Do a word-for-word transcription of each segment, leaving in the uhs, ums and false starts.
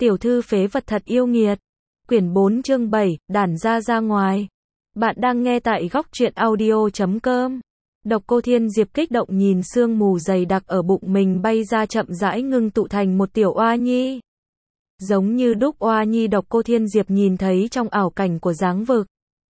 Tiểu thư phế vật thật yêu nghiệt. Quyển bốn chương bảy, đản ra ra ngoài. Bạn đang nghe tại góc truyện audio chấm com. Độc Cô Thiên Diệp kích động nhìn sương mù dày đặc ở bụng mình bay ra chậm rãi ngưng tụ thành một tiểu oa nhi. Giống như đúc oa nhi Độc Cô Thiên Diệp nhìn thấy trong ảo cảnh của giáng vực.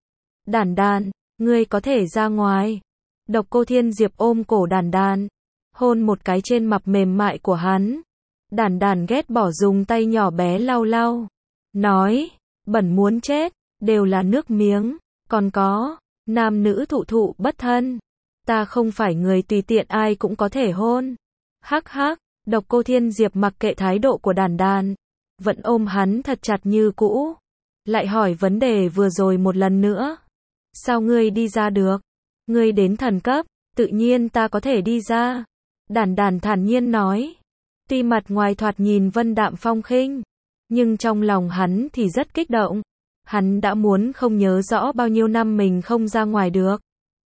Đản đản, ngươi có thể ra ngoài. Độc Cô Thiên Diệp ôm cổ đản đản, hôn một cái trên mặt mềm mại của hắn. Đản đản ghét bỏ dùng tay nhỏ bé lau lau. Nói, bẩn muốn chết, đều là nước miếng, còn có, nam nữ thụ thụ bất thân. Ta không phải người tùy tiện ai cũng có thể hôn. Hắc hắc, Độc Cô Thiên Diệp mặc kệ thái độ của đản đản, vẫn ôm hắn thật chặt như cũ. Lại hỏi vấn đề vừa rồi một lần nữa. Sao ngươi đi ra được? Ngươi đến thần cấp, tự nhiên ta có thể đi ra. Đản đản thản nhiên nói. Tuy mặt ngoài thoạt nhìn vân đạm phong khinh, nhưng trong lòng hắn thì rất kích động. Hắn đã muốn không nhớ rõ bao nhiêu năm mình không ra ngoài được.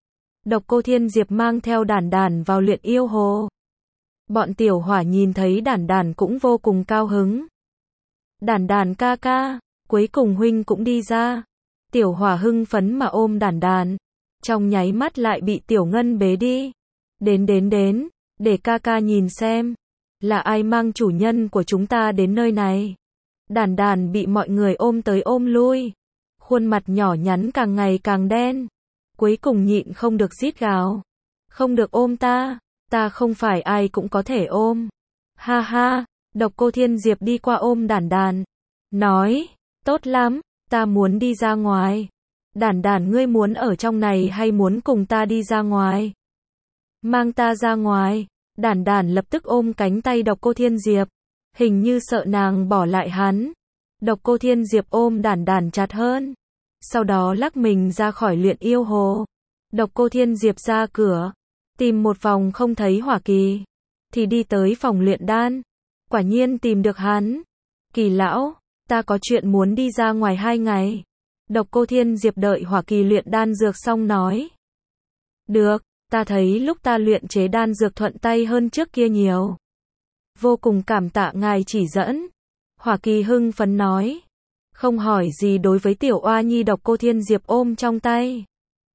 Độc Cô Thiên Diệp mang theo đản đản vào luyện yêu hồ. Bọn tiểu hỏa nhìn thấy đản đản cũng vô cùng cao hứng. Đản đản ca ca, cuối cùng huynh cũng đi ra. Tiểu hỏa hưng phấn mà ôm đản đản, trong nháy mắt lại bị tiểu ngân bế đi. Đến đến đến, để ca ca nhìn xem, là ai mang chủ nhân của chúng ta đến nơi này. Đản đản bị mọi người ôm tới ôm lui, khuôn mặt nhỏ nhắn càng ngày càng đen. Cuối cùng nhịn không được rít gào. Không được ôm ta, ta không phải ai cũng có thể ôm. Ha ha, Độc Cô Thiên Diệp đi qua ôm đản đản, nói, tốt lắm, ta muốn đi ra ngoài. Đản đản ngươi muốn ở trong này hay muốn cùng ta đi ra ngoài? Mang ta ra ngoài. Đản đản lập tức ôm cánh tay Độc Cô Thiên Diệp, hình như sợ nàng bỏ lại hắn. Độc Cô Thiên Diệp ôm đản đản chặt hơn, sau đó lắc mình ra khỏi luyện yêu hồ. Độc Cô Thiên Diệp ra cửa, tìm một vòng không thấy Hỏa Kỳ, thì đi tới phòng luyện đan. Quả nhiên tìm được hắn. Kỳ lão, ta có chuyện muốn đi ra ngoài hai ngày. Độc Cô Thiên Diệp đợi Hỏa Kỳ luyện đan dược xong nói. Được, ta thấy lúc ta luyện chế đan dược thuận tay hơn trước kia nhiều. Vô cùng cảm tạ ngài chỉ dẫn. Hỏa Kỳ hưng phấn nói. Không hỏi gì đối với tiểu oa nhi Độc Cô Thiên Diệp ôm trong tay.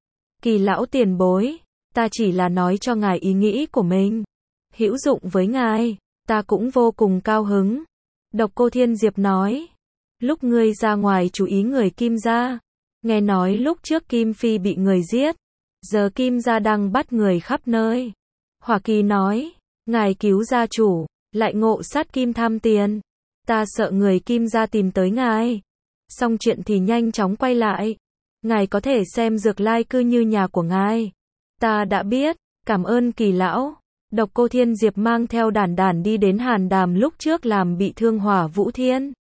Kỳ lão tiền bối, ta chỉ là nói cho ngài ý nghĩ của mình. Hữu dụng với ngài, ta cũng vô cùng cao hứng. Độc Cô Thiên Diệp nói. Lúc ngươi ra ngoài chú ý người Kim gia. Nghe nói lúc trước Kim Phi bị người giết, giờ Kim gia đang bắt người khắp nơi. Hỏa Kỳ nói. Ngài cứu gia chủ, lại ngộ sát Kim tham tiền. Ta sợ người Kim gia tìm tới ngài. Xong chuyện thì nhanh chóng quay lại. Ngài có thể xem Dược Lai cư như nhà của ngài. Ta đã biết, cảm ơn Kỳ lão. Độc Cô Thiên Diệp mang theo đản đản đi đến Hàn Đàm lúc trước làm bị thương Hỏa Vũ Thiên.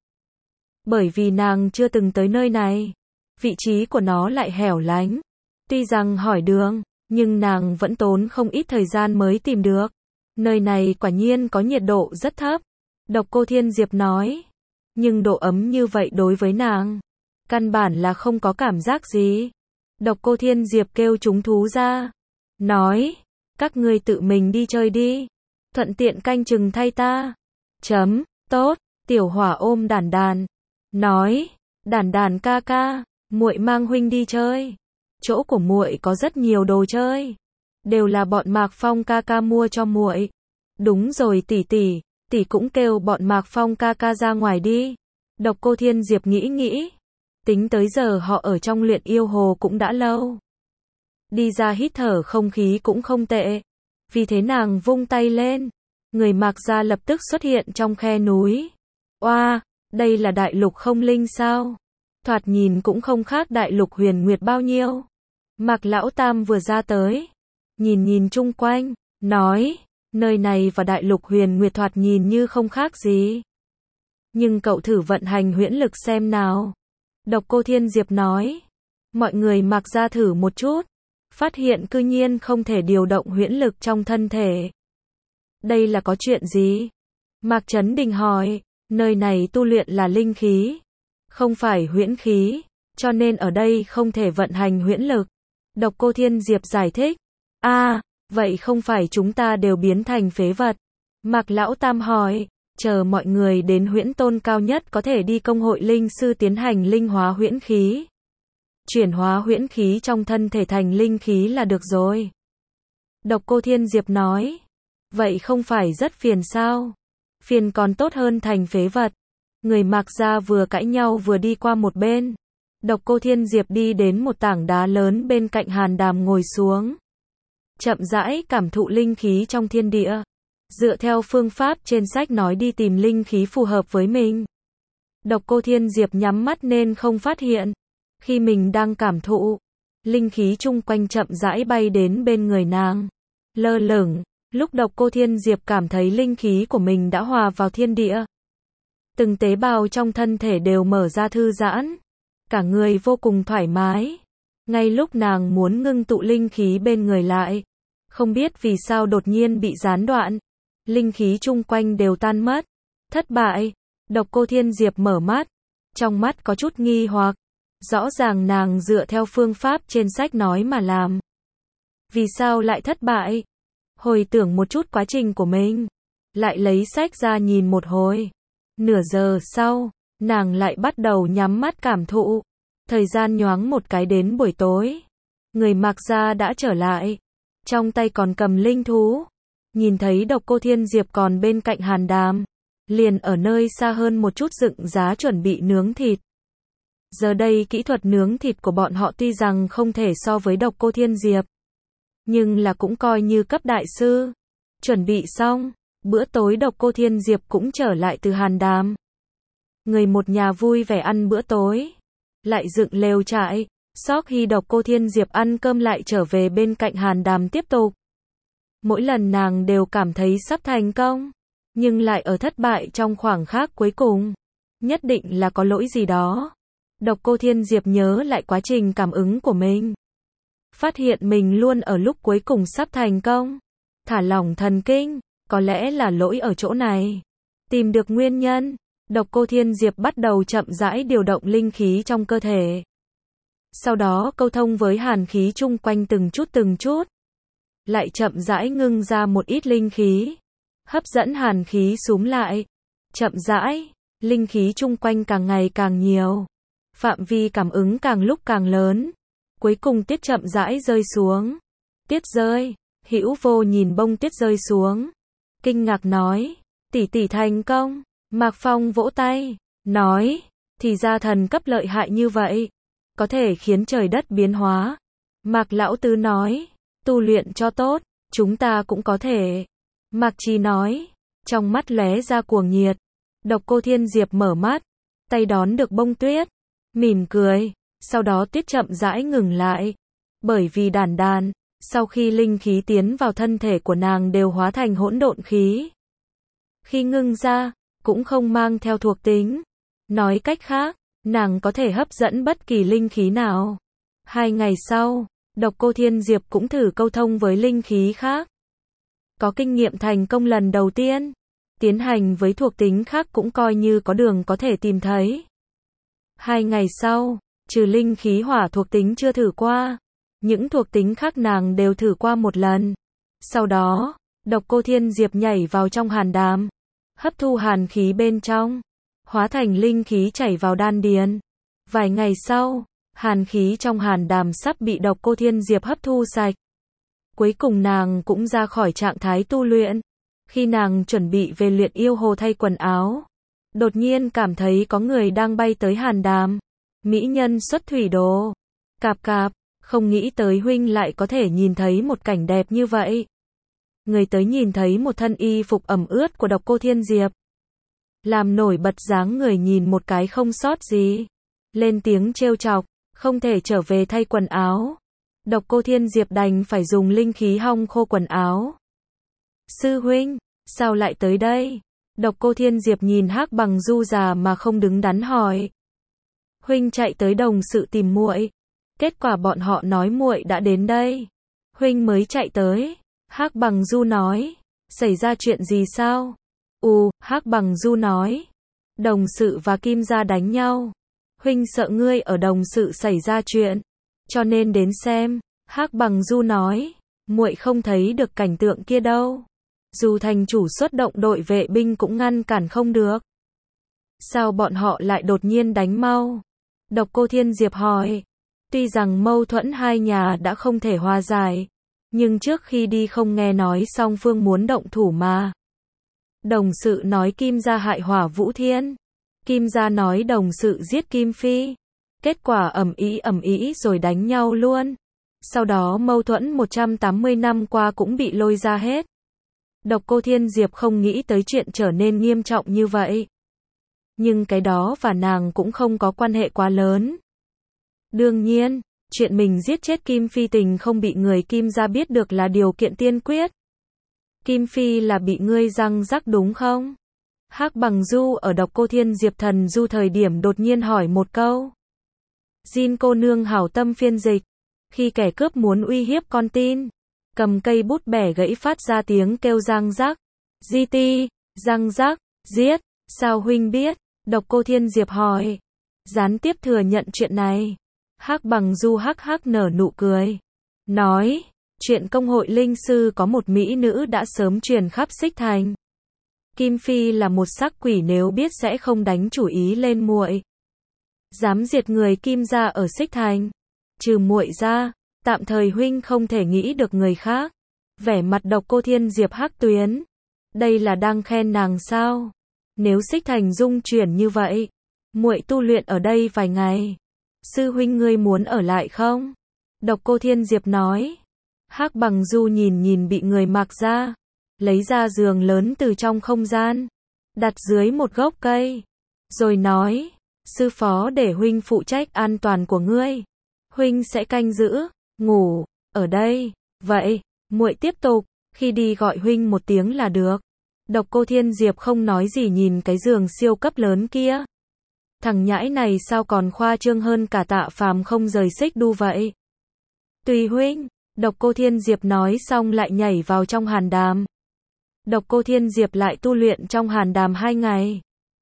Bởi vì nàng chưa từng tới nơi này, vị trí của nó lại hẻo lánh. Tuy rằng hỏi đường, nhưng nàng vẫn tốn không ít thời gian mới tìm được. Nơi này quả nhiên có nhiệt độ rất thấp. Độc Cô Thiên Diệp nói. Nhưng độ ấm như vậy đối với nàng, căn bản là không có cảm giác gì. Độc Cô Thiên Diệp kêu chúng thú ra. Nói, các ngươi tự mình đi chơi đi. Thuận tiện canh chừng thay ta. Chấm, tốt, tiểu hỏa ôm đản đản. Nói, đản đản ca ca, muội mang huynh đi chơi. Chỗ của muội có rất nhiều đồ chơi. Đều là bọn Mạc Phong ca ca mua cho muội. Đúng rồi tỷ tỷ. Tỷ cũng kêu bọn Mạc Phong ca ca ra ngoài đi. Độc Cô Thiên Diệp nghĩ nghĩ. Tính tới giờ họ ở trong luyện yêu hồ cũng đã lâu. Đi ra hít thở không khí cũng không tệ. Vì thế nàng vung tay lên. Người Mạc gia lập tức xuất hiện trong khe núi. Oa, đây là đại lục không linh sao? Thoạt nhìn cũng không khác đại lục huyền nguyệt bao nhiêu. Mạc Lão Tam vừa ra tới. Nhìn nhìn chung quanh, nói. Nơi này và đại lục huyền nguyệt thoạt nhìn như không khác gì. Nhưng cậu thử vận hành huyễn lực xem nào. Độc Cô Thiên Diệp nói. Mọi người mặc ra thử một chút. Phát hiện cư nhiên không thể điều động huyễn lực trong thân thể. Đây là có chuyện gì? Mạc Chấn Đình hỏi. Nơi này tu luyện là linh khí, không phải huyễn khí, cho nên ở đây không thể vận hành huyễn lực. Độc Cô Thiên Diệp giải thích. A, à, vậy không phải chúng ta đều biến thành phế vật? Mạc Lão Tam hỏi. chờ mọi người đến huyễn tôn cao nhất có thể đi công hội linh sư tiến hành linh hóa huyễn khí. Chuyển hóa huyễn khí trong thân thể thành linh khí là được rồi. Độc Cô Thiên Diệp nói. Vậy không phải rất phiền sao? Phiền còn tốt hơn thành phế vật. Người Mạc gia vừa cãi nhau vừa đi qua một bên. Độc Cô Thiên Diệp đi đến một tảng đá lớn bên cạnh Hàn Đàm ngồi xuống. Chậm rãi cảm thụ linh khí trong thiên địa. Dựa theo phương pháp trên sách nói đi tìm linh khí phù hợp với mình. Độc Cô Thiên Diệp nhắm mắt nên không phát hiện. Khi mình đang cảm thụ, linh khí chung quanh chậm rãi bay đến bên người nàng. Lơ lửng, lúc Độc Cô Thiên Diệp cảm thấy linh khí của mình đã hòa vào thiên địa. Từng tế bào trong thân thể đều mở ra thư giãn. Cả người vô cùng thoải mái. Ngay lúc nàng muốn ngưng tụ linh khí bên người lại. Không biết vì sao đột nhiên bị gián đoạn. Linh khí chung quanh đều tan mất. Thất bại. Độc Cô Thiên Diệp mở mắt. Trong mắt có chút nghi hoặc. Rõ ràng nàng dựa theo phương pháp trên sách nói mà làm. Vì sao lại thất bại? Hồi tưởng một chút quá trình của mình. Lại lấy sách ra nhìn một hồi. Nửa giờ sau, nàng lại bắt đầu nhắm mắt cảm thụ. Thời gian nhoáng một cái đến buổi tối. Người Mạc gia đã trở lại. Trong tay còn cầm linh thú. Nhìn thấy Độc Cô Thiên Diệp còn bên cạnh Hàn Đàm. Liền ở nơi xa hơn một chút dựng giá chuẩn bị nướng thịt. Giờ đây kỹ thuật nướng thịt của bọn họ tuy rằng không thể so với Độc Cô Thiên Diệp. Nhưng là cũng coi như cấp đại sư. Chuẩn bị xong, bữa tối Độc Cô Thiên Diệp cũng trở lại từ Hàn Đàm. Người một nhà vui vẻ ăn bữa tối. Lại dựng lều trại. Sau khi Độc Cô Thiên Diệp ăn cơm lại trở về bên cạnh Hàn Đàm tiếp tục. Mỗi lần nàng đều cảm thấy sắp thành công. Nhưng lại ở thất bại trong khoảng khắc cuối cùng. Nhất định là có lỗi gì đó. Độc Cô Thiên Diệp nhớ lại quá trình cảm ứng của mình. Phát hiện mình luôn ở lúc cuối cùng sắp thành công. Thả lỏng thần kinh. Có lẽ là lỗi ở chỗ này. Tìm được nguyên nhân. Độc Cô Thiên Diệp bắt đầu chậm rãi điều động linh khí trong cơ thể. Sau đó câu thông với hàn khí chung quanh từng chút từng chút. Lại chậm rãi ngưng ra một ít linh khí. Hấp dẫn hàn khí xúm lại. Chậm rãi, linh khí chung quanh càng ngày càng nhiều. Phạm vi cảm ứng càng lúc càng lớn. Cuối cùng tiết chậm rãi rơi xuống. Tiết rơi, Hữu Vô nhìn bông tiết rơi xuống. Kinh ngạc nói, tỷ tỷ thành công. Mạc Phong vỗ tay, nói, thì ra thần cấp lợi hại như vậy. Có thể khiến trời đất biến hóa. Mạc Lão Tứ nói, tu luyện cho tốt, chúng ta cũng có thể. Mạc Trì nói, trong mắt lóe ra cuồng nhiệt. Độc Cô Thiên Diệp mở mắt, tay đón được bông tuyết, mỉm cười, sau đó tuyết chậm rãi ngừng lại. Bởi vì đản đàn, sau khi linh khí tiến vào thân thể của nàng đều hóa thành hỗn độn khí. Khi ngưng ra, cũng không mang theo thuộc tính. Nói cách khác, nàng có thể hấp dẫn bất kỳ linh khí nào. Hai ngày sau, Độc Cô Thiên Diệp cũng thử câu thông với linh khí khác. Có kinh nghiệm thành công lần đầu tiên. Tiến hành với thuộc tính khác cũng coi như có đường có thể tìm thấy. Hai ngày sau, trừ linh khí hỏa thuộc tính chưa thử qua. Những thuộc tính khác nàng đều thử qua một lần. Sau đó, Độc Cô Thiên Diệp nhảy vào trong hàn đàm. Hấp thu hàn khí bên trong. Hóa thành linh khí chảy vào đan điền. Vài ngày sau, hàn khí trong hàn đàm sắp bị Độc Cô Thiên Diệp hấp thu sạch. Cuối cùng nàng cũng ra khỏi trạng thái tu luyện. Khi nàng chuẩn bị về luyện yêu hồ thay quần áo. Đột nhiên cảm thấy có người đang bay tới hàn đàm. Mỹ nhân xuất thủy đồ. Cạp cạp, không nghĩ tới huynh lại có thể nhìn thấy một cảnh đẹp như vậy. Người tới nhìn thấy một thân y phục ẩm ướt của Độc Cô Thiên Diệp. Làm nổi bật dáng người nhìn một cái không sót gì. Lên tiếng trêu chọc, không thể trở về thay quần áo. Độc Cô Thiên Diệp đành phải dùng linh khí hong khô quần áo. Sư huynh, sao lại tới đây? Độc Cô Thiên Diệp nhìn Hắc Bằng Du già mà không đứng đắn hỏi. Huynh chạy tới đồng sự tìm muội. Kết quả bọn họ nói muội đã đến đây. Huynh mới chạy tới. Hắc Bằng Du nói. Xảy ra chuyện gì sao? Ù, Hắc Bằng Du nói. Đồng sự và Kim gia đánh nhau. Huynh sợ ngươi ở đồng sự xảy ra chuyện, cho nên đến xem. Hắc Bằng Du nói. Muội không thấy được cảnh tượng kia đâu. Dù thành chủ xuất động đội vệ binh cũng ngăn cản không được. Sao bọn họ lại đột nhiên đánh mau? Độc Cô Thiên Diệp hỏi. Tuy rằng mâu thuẫn hai nhà đã không thể hòa giải, nhưng trước khi đi không nghe nói song phương muốn động thủ mà. Đồng sự nói Kim gia hại Hỏa Vũ Thiên. Kim gia nói đồng sự giết Kim Phi. Kết quả ầm ĩ ầm ĩ rồi đánh nhau luôn. Sau đó mâu thuẫn một trăm tám mươi năm qua cũng bị lôi ra hết. Độc Cô Thiên Diệp không nghĩ tới chuyện trở nên nghiêm trọng như vậy. Nhưng cái đó và nàng cũng không có quan hệ quá lớn. Đương nhiên, chuyện mình giết chết Kim Phi tình không bị người Kim gia biết được là điều kiện tiên quyết. Kim Phi là bị ngươi răng rắc đúng không? Hắc Bằng Du ở Độc Cô Thiên Diệp thần du thời điểm đột nhiên hỏi một câu. Jin cô nương hảo tâm phiên dịch. Khi kẻ cướp muốn uy hiếp con tin, cầm cây bút bẻ gãy phát ra tiếng kêu răng rắc. Di ti, răng rắc, giết, sao huynh biết? Độc Cô Thiên Diệp hỏi. Gián tiếp thừa nhận chuyện này. Hắc Bằng Du hắc hắc nở nụ cười. Nói, chuyện công hội linh sư có một mỹ nữ đã sớm truyền khắp Xích Thành. Kim Phi là một sắc quỷ nếu biết sẽ không đánh chủ ý lên muội. Dám diệt người Kim gia ở Xích Thành. Trừ muội ra, tạm thời huynh không thể nghĩ được người khác. Vẻ mặt Độc Cô Thiên Diệp hắc tuyến. Đây là đang khen nàng sao? Nếu Xích Thành dung chuyển như vậy, muội tu luyện ở đây vài ngày. Sư huynh ngươi muốn ở lại không? Độc Cô Thiên Diệp nói. Hắc Bằng Du nhìn nhìn bị người mặc ra, lấy ra giường lớn từ trong không gian, đặt dưới một gốc cây, rồi nói, sư phó để huynh phụ trách an toàn của ngươi. Huynh sẽ canh giữ, ngủ, ở đây. Vậy, muội tiếp tục, khi đi gọi huynh một tiếng là được. Độc Cô Thiên Diệp không nói gì nhìn cái giường siêu cấp lớn kia. Thằng nhãi này sao còn khoa trương hơn cả Tạ Phàm không rời xích đu vậy. Tùy huynh, Độc Cô Thiên Diệp nói xong lại nhảy vào trong hàn đàm. Độc Cô Thiên Diệp lại tu luyện trong hàn đàm hai ngày.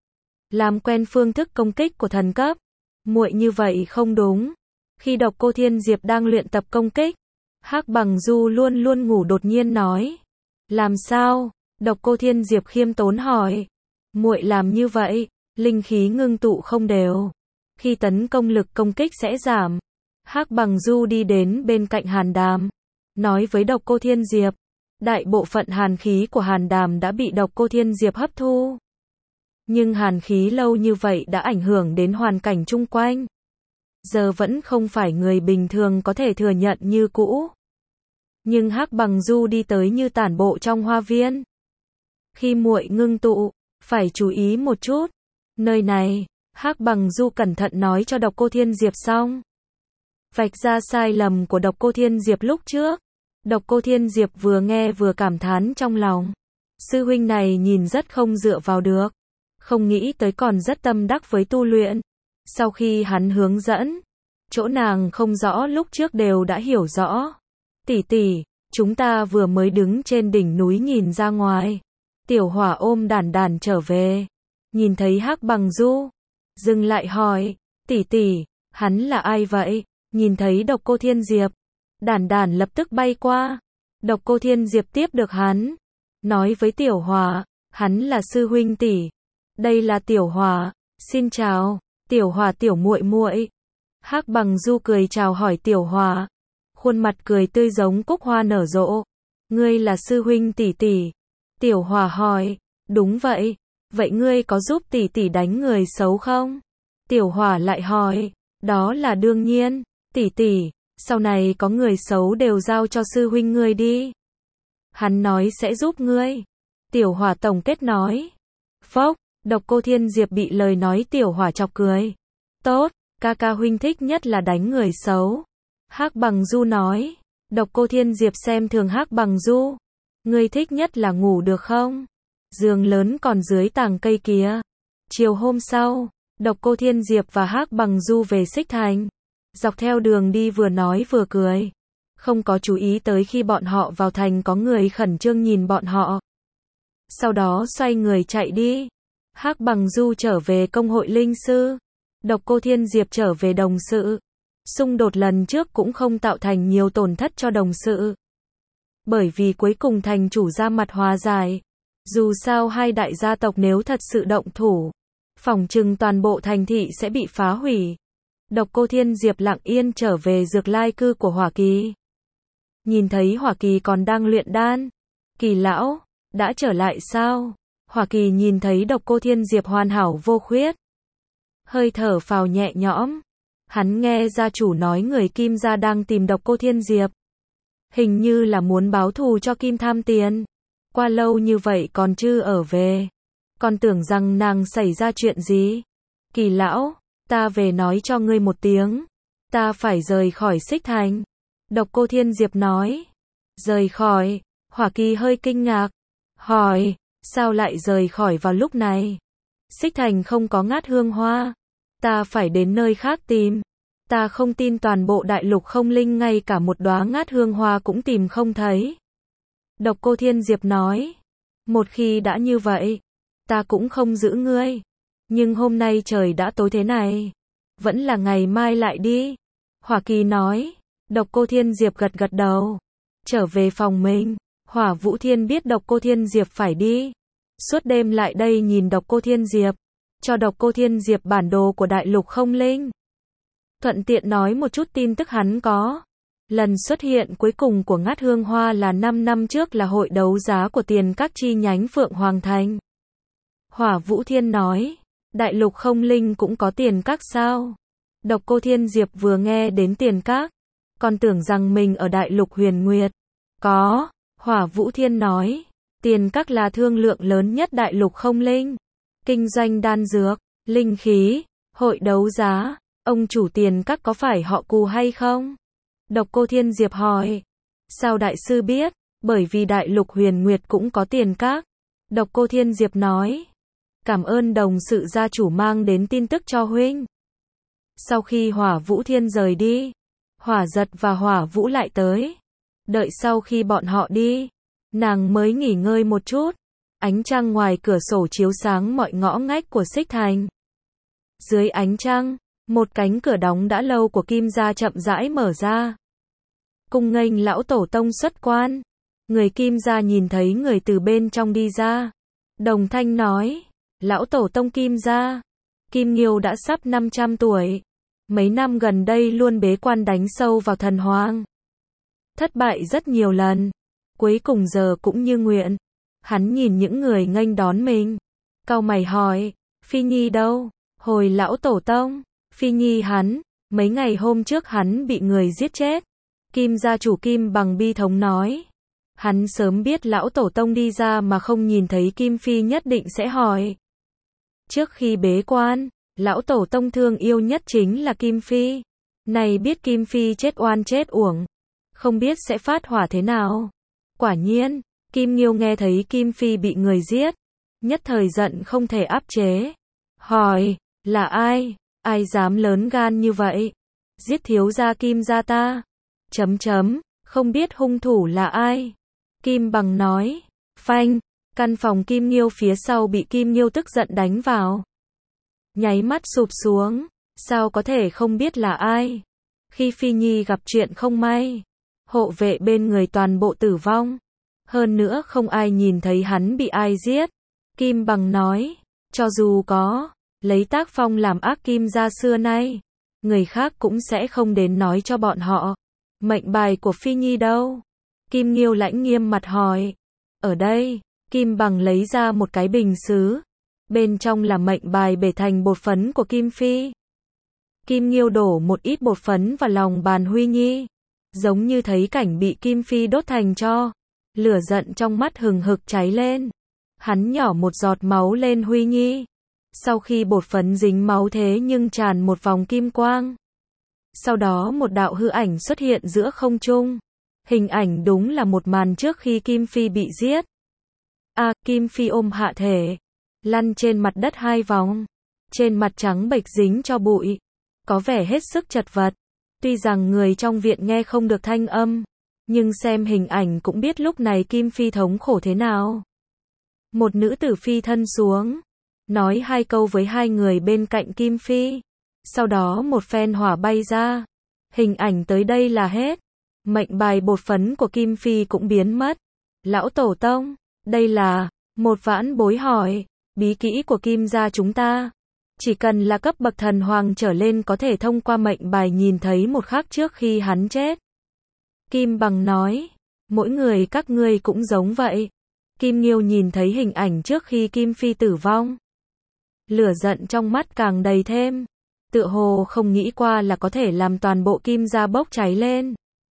Làm quen phương thức công kích của thần cấp. Muội như vậy không đúng. Khi Độc Cô Thiên Diệp đang luyện tập công kích, Hắc Bằng Du luôn luôn ngủ đột nhiên nói. Làm sao? Độc Cô Thiên Diệp khiêm tốn hỏi. Muội làm như vậy, linh khí ngưng tụ không đều. Khi tấn công lực công kích sẽ giảm. Hắc Bằng Du đi đến bên cạnh hàn đàm, nói với Độc Cô Thiên Diệp. Đại bộ phận hàn khí của hàn đàm đã bị Độc Cô Thiên Diệp hấp thu. Nhưng hàn khí lâu như vậy đã ảnh hưởng đến hoàn cảnh chung quanh. Giờ vẫn không phải người bình thường có thể thừa nhận như cũ. Nhưng Hắc Bằng Du đi tới như tản bộ trong hoa viên. Khi muội ngưng tụ, phải chú ý một chút. Nơi này, Hắc Bằng Du cẩn thận nói cho Độc Cô Thiên Diệp xong. Vạch ra sai lầm của Độc Cô Thiên Diệp lúc trước. Độc Cô Thiên Diệp vừa nghe vừa cảm thán trong lòng. Sư huynh này nhìn rất không dựa vào được. Không nghĩ tới còn rất tâm đắc với tu luyện. Sau khi hắn hướng dẫn, chỗ nàng không rõ lúc trước đều đã hiểu rõ. Tỷ tỷ, chúng ta vừa mới đứng trên đỉnh núi nhìn ra ngoài. Tiểu Hỏa ôm Đản Đản trở về. Nhìn thấy Hắc Bằng Du, dừng lại hỏi, tỷ tỷ, hắn là ai vậy? Nhìn thấy Độc Cô Thiên Diệp, Đản Đản lập tức bay qua. Độc Cô Thiên Diệp tiếp được hắn, nói với Tiểu Hỏa, hắn là sư huynh tỷ. Đây là Tiểu Hỏa, xin chào, Tiểu Hỏa tiểu muội muội. Hắc Bằng Du cười chào hỏi Tiểu Hỏa, khuôn mặt cười tươi giống cúc hoa nở rộ. Ngươi là sư huynh tỷ tỷ? Tiểu Hỏa hỏi, đúng vậy. Vậy ngươi có giúp tỷ tỷ đánh người xấu không? Tiểu Hỏa lại hỏi, đó là đương nhiên, tỷ tỷ, sau này có người xấu đều giao cho sư huynh ngươi đi. Hắn nói sẽ giúp ngươi. Tiểu Hỏa tổng kết nói. Phốc, Độc Cô Thiên Diệp bị lời nói Tiểu Hỏa chọc cười. Tốt, ca ca huynh thích nhất là đánh người xấu. Hắc Bằng Du nói. Độc Cô Thiên Diệp xem thường Hắc Bằng Du. Ngươi thích nhất là ngủ được không? Giường lớn còn dưới tàng cây kia. Chiều hôm sau, Độc Cô Thiên Diệp và Hắc Bằng Du về Xích Thành. Dọc theo đường đi vừa nói vừa cười. Không có chú ý tới khi bọn họ vào thành có người khẩn trương nhìn bọn họ. Sau đó xoay người chạy đi. Hắc Bằng Du trở về công hội linh sư. Độc Cô Thiên Diệp trở về đồng sự. Xung đột lần trước cũng không tạo thành nhiều tổn thất cho đồng sự. bởi vì cuối cùng thành chủ ra mặt hòa giải. Dù sao hai đại gia tộc nếu thật sự động thủ, phỏng chừng toàn bộ thành thị sẽ bị phá hủy. Độc Cô Thiên Diệp lặng yên trở về Dược Lai cư của Hỏa Kỳ. Nhìn thấy Hỏa Kỳ còn đang luyện đan. Kỳ lão, đã trở lại sao? Hỏa Kỳ nhìn thấy Độc Cô Thiên Diệp hoàn hảo vô khuyết. Hơi thở phào nhẹ nhõm. Hắn nghe gia chủ nói người Kim gia đang tìm Độc Cô Thiên Diệp. Hình như là muốn báo thù cho Kim tham tiền. Qua lâu như vậy còn chưa ở về. Còn tưởng rằng nàng xảy ra chuyện gì. Kỳ lão, ta về nói cho ngươi một tiếng. Ta phải rời khỏi Xích Thành. Độc Cô Thiên Diệp nói. Rời khỏi. Hỏa Kỳ hơi kinh ngạc. Hỏi, sao lại rời khỏi vào lúc này? Xích Thành không có ngát hương hoa. Ta phải đến nơi khác tìm. Ta không tin toàn bộ đại lục không linh ngay cả một đóa ngát hương hoa cũng tìm không thấy. Độc Cô Thiên Diệp nói. Một khi đã như vậy, ta cũng không giữ ngươi. Nhưng hôm nay trời đã tối thế này. Vẫn là ngày mai lại đi. Hỏa Kỳ nói. Độc Cô Thiên Diệp gật gật đầu. Trở về phòng mình. Hỏa Vũ Thiên biết Độc Cô Thiên Diệp phải đi. Suốt đêm lại đây nhìn Độc Cô Thiên Diệp. Cho Độc Cô Thiên Diệp bản đồ của đại lục không linh. Thuận tiện nói một chút tin tức hắn có. Lần xuất hiện cuối cùng của ngát hương hoa là năm năm trước là hội đấu giá của tiền các chi nhánh Phượng Hoàng Thành. Hỏa Vũ Thiên nói. Đại lục không linh cũng có tiền các sao? Độc Cô Thiên Diệp vừa nghe đến tiền các. Còn tưởng rằng mình ở đại lục huyền nguyệt. Có. Hỏa Vũ Thiên nói. Tiền các là thương lượng lớn nhất đại lục không linh. Kinh doanh đan dược, linh khí, hội đấu giá. Ông chủ tiền các có phải họ Cù hay không? Độc Cô Thiên Diệp hỏi. Sao đại sư biết? Bởi vì đại lục huyền nguyệt cũng có tiền các. Độc Cô Thiên Diệp nói. Cảm ơn đồng sự gia chủ mang đến tin tức cho huynh. Sau khi Hỏa Vũ Thiên rời đi, Hỏa Giật và Hỏa Vũ lại tới. Đợi sau khi bọn họ đi, nàng mới nghỉ ngơi một chút. Ánh trăng ngoài cửa sổ chiếu sáng mọi ngõ ngách của Xích Thành. Dưới ánh trăng, một cánh cửa đóng đã lâu của Kim gia chậm rãi mở ra. Cung nghênh lão tổ tông xuất quan. Người Kim gia nhìn thấy người từ bên trong đi ra. Đồng thanh nói. Lão tổ tông Kim gia. Kim Nghiêu đã sắp năm trăm tuổi. Mấy năm gần đây luôn bế quan đánh sâu vào thần hoàng. Thất bại rất nhiều lần. Cuối cùng giờ cũng như nguyện. Hắn nhìn những người nghênh đón mình. Cau mày hỏi. Phi Nhi đâu? Hồi lão tổ tông. Phi Nhi hắn. Mấy ngày hôm trước hắn bị người giết chết. Kim gia chủ Kim Bằng bi thống nói. Hắn sớm biết lão tổ tông đi ra mà không nhìn thấy Kim Phi nhất định sẽ hỏi. Trước khi bế quan, lão tổ tông thương yêu nhất chính là Kim Phi. Này biết Kim Phi chết oan chết uổng. Không biết sẽ phát hỏa thế nào. Quả nhiên, Kim Nghiêu nghe thấy Kim Phi bị người giết. Nhất thời giận không thể áp chế. Hỏi, là ai? Ai dám lớn gan như vậy? Giết thiếu gia Kim gia ta. Chấm chấm, không biết hung thủ là ai? Kim Bằng nói. Phanh, căn phòng Kim Nghiêu phía sau bị Kim Nghiêu tức giận đánh vào. Nháy mắt sụp xuống. Sao có thể không biết là ai? Khi Phi Nhi gặp chuyện không may, hộ vệ bên người toàn bộ tử vong. Hơn nữa không ai nhìn thấy hắn bị ai giết. Kim Bằng nói. Cho dù có, lấy tác phong làm ác Kim gia xưa nay, người khác cũng sẽ không đến nói cho bọn họ. Mệnh bài của Phi Nhi đâu? Kim Nghiêu lãnh nghiêm mặt hỏi. Ở đây, Kim Bằng lấy ra một cái bình sứ. Bên trong là mệnh bài bể thành bột phấn của Kim Phi. Kim Nghiêu đổ một ít bột phấn vào lòng bàn Huy Nhi. Giống như thấy cảnh bị Kim Phi đốt thành tro. Lửa giận trong mắt hừng hực cháy lên. Hắn nhỏ một giọt máu lên Huy Nhi. Sau khi bột phấn dính máu thế nhưng tràn một vòng kim quang. Sau đó một đạo hư ảnh xuất hiện giữa không trung. Hình ảnh đúng là một màn trước khi Kim Phi bị giết. A, à, Kim Phi ôm hạ thể, lăn trên mặt đất hai vòng. Trên mặt trắng bệch dính cho bụi. Có vẻ hết sức chật vật. Tuy rằng người trong viện nghe không được thanh âm, nhưng xem hình ảnh cũng biết lúc này Kim Phi thống khổ thế nào. Một nữ tử phi thân xuống, nói hai câu với hai người bên cạnh Kim Phi. Sau đó một phen hỏa bay ra. Hình ảnh tới đây là hết. Mệnh bài bột phấn của Kim Phi cũng biến mất. Lão Tổ Tông, đây là, một vãn bối hỏi, bí kỹ của Kim gia chúng ta. Chỉ cần là cấp bậc thần hoàng trở lên có thể thông qua mệnh bài nhìn thấy một khắc trước khi hắn chết. Kim Bằng nói, mỗi người các ngươi cũng giống vậy. Kim Nghiêu nhìn thấy hình ảnh trước khi Kim Phi tử vong. Lửa giận trong mắt càng đầy thêm. Tựa hồ không nghĩ qua là có thể làm toàn bộ Kim gia bốc cháy lên.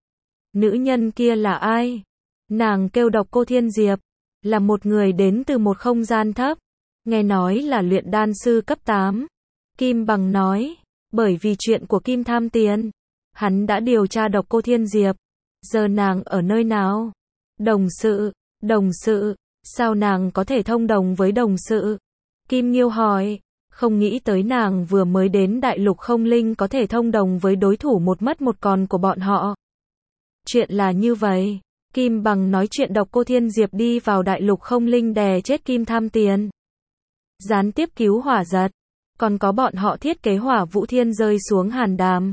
Nữ nhân kia là ai? Nàng kêu Độc Cô Thiên Diệp, là một người đến từ một không gian thấp. Nghe nói là luyện đan sư cấp tám. Kim Bằng nói, bởi vì chuyện của Kim tham tiền, hắn đã điều tra Độc Cô Thiên Diệp. Giờ nàng ở nơi nào? Đồng sự, đồng sự, sao nàng có thể thông đồng với đồng sự? Kim Nghiêu hỏi, không nghĩ tới nàng vừa mới đến đại lục không linh có thể thông đồng với đối thủ một mất một còn của bọn họ. Chuyện là như vậy, Kim Bằng nói chuyện Độc Cô Thiên Diệp đi vào đại lục không linh đè chết Kim tham tiền. Gián tiếp cứu hỏa giật, còn có bọn họ thiết kế hỏa vũ thiên rơi xuống hàn đàm.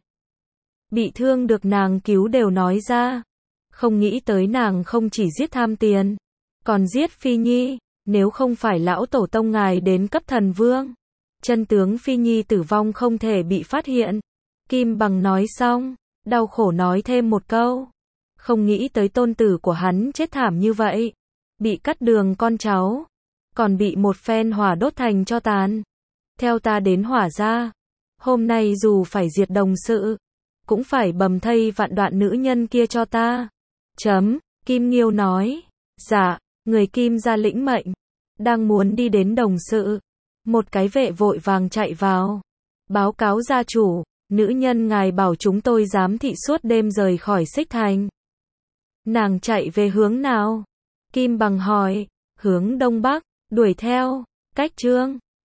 Bị thương được nàng cứu đều nói ra. Không nghĩ tới nàng không chỉ giết tham tiền, còn giết Phi Nhi, nếu không phải lão tổ tông ngài đến cấp thần vương. Chân tướng Phi Nhi tử vong không thể bị phát hiện. Kim Bằng nói xong, đau khổ nói thêm một câu. Không nghĩ tới tôn tử của hắn chết thảm như vậy. Bị cắt đường con cháu, còn bị một phen hỏa đốt thành cho tàn. Theo ta đến hỏa gia, hôm nay dù phải diệt đồng sự, cũng phải bầm thây vạn đoạn nữ nhân kia cho ta. Chấm, Kim Nghiêu nói. Dạ, người Kim gia lĩnh mệnh. Đang muốn đi đến đồng sự. Một cái vệ vội vàng chạy vào. Báo cáo gia chủ, nữ nhân ngài bảo chúng tôi giám thị suốt đêm rời khỏi Xích Thành. Nàng chạy về hướng nào? Kim Bằng hỏi. Hướng đông bắc, đuổi theo. Cách Trương